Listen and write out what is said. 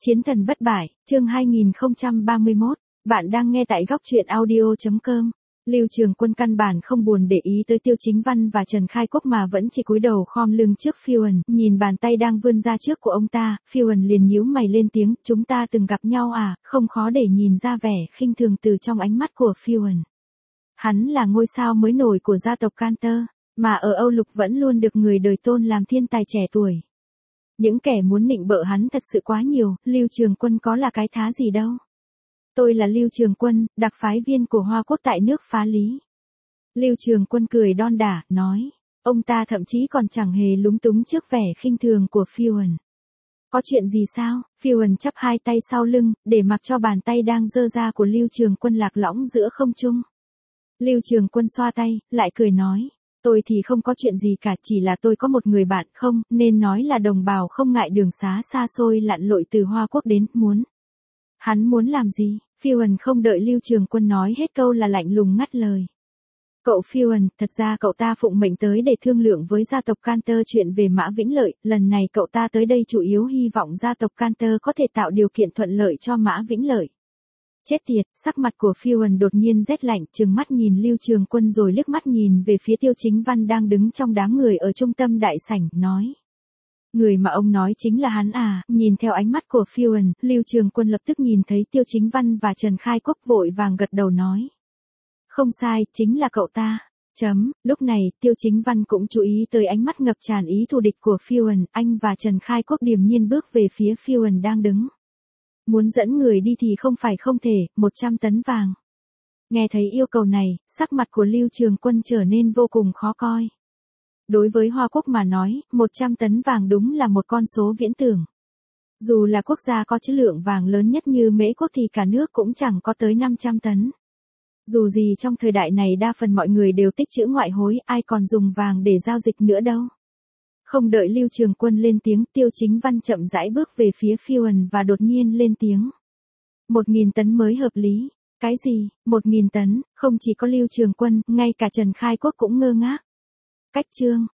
Chiến thần bất bại, chương 2031, bạn đang nghe tại góc truyện audio.com. Lưu Trường Quân căn bản không buồn để ý tới Tiêu Chính Văn và Trần Khai Quốc mà vẫn chỉ cúi đầu khom lưng trước Phiêu Ẩn, nhìn bàn tay đang vươn ra trước của ông ta, Phiêu Ẩn liền nhíu mày lên tiếng, chúng ta từng gặp nhau à, không khó để nhìn ra vẻ khinh thường từ trong ánh mắt của Phiêu Ẩn. Hắn là ngôi sao mới nổi của gia tộc Cantor, mà ở Âu Lục vẫn luôn được người đời tôn làm thiên tài trẻ tuổi. Những kẻ muốn nịnh bợ hắn thật sự quá nhiều, Lưu Trường Quân có là cái thá gì đâu. Tôi là Lưu Trường Quân, đặc phái viên của Hoa Quốc tại nước Phá Lý. Lưu Trường Quân cười đon đả, nói. Ông ta thậm chí còn chẳng hề lúng túng trước vẻ khinh thường của Phiêu Ẩn. Có chuyện gì sao? Phiêu Ẩn chắp hai tay sau lưng, để mặc cho bàn tay đang giơ ra của Lưu Trường Quân lạc lõng giữa không trung. Lưu Trường Quân xoa tay, lại cười nói. Tôi thì không có chuyện gì cả, chỉ là tôi có một người bạn không, nên nói là đồng bào không ngại đường xá xa xôi lặn lội từ Hoa Quốc đến, muốn. Hắn muốn làm gì? Phiêu Ẩn không đợi Lưu Trường Quân nói hết câu là lạnh lùng ngắt lời. Cậu Phiêu Ẩn, thật ra cậu ta phụng mệnh tới để thương lượng với gia tộc Cantor chuyện về Mã Vĩnh Lợi, lần này cậu ta tới đây chủ yếu hy vọng gia tộc Cantor có thể tạo điều kiện thuận lợi cho Mã Vĩnh Lợi. Chết tiệt, sắc mặt của Phiêu Ẩn đột nhiên rét lạnh, trừng mắt nhìn Lưu Trường Quân rồi liếc mắt nhìn về phía Tiêu Chính Văn đang đứng trong đám người ở trung tâm đại sảnh, nói. Người mà ông nói chính là hắn à? Nhìn theo ánh mắt của Phiêu Ẩn, Lưu Trường Quân lập tức nhìn thấy Tiêu Chính Văn và Trần Khai Quốc vội vàng gật đầu nói. Không sai, chính là cậu ta. Lúc này, Tiêu Chính Văn cũng chú ý tới ánh mắt ngập tràn ý thù địch của Phiêu Ẩn, anh và Trần Khai Quốc điềm nhiên bước về phía Phiêu Ẩn đang đứng. Muốn dẫn người đi thì không phải không thể, 100 tấn vàng. Nghe thấy yêu cầu này, sắc mặt của Lưu Trường Quân trở nên vô cùng khó coi. Đối với Hoa Quốc mà nói, 100 tấn vàng đúng là một con số viễn tưởng. Dù là quốc gia có trữ lượng vàng lớn nhất như Mễ Quốc thì cả nước cũng chẳng có tới 500 tấn. Dù gì trong thời đại này đa phần mọi người đều tích trữ ngoại hối, ai còn dùng vàng để giao dịch nữa đâu. Không đợi Lưu Trường Quân lên tiếng, Tiêu Chính Văn chậm rãi bước về phía Phiêu Ẩn và đột nhiên lên tiếng. 1.000 tấn mới hợp lý. Cái gì? 1.000 tấn, không chỉ có Lưu Trường Quân, ngay cả Trần Khai Quốc cũng ngơ ngác. Cách chương,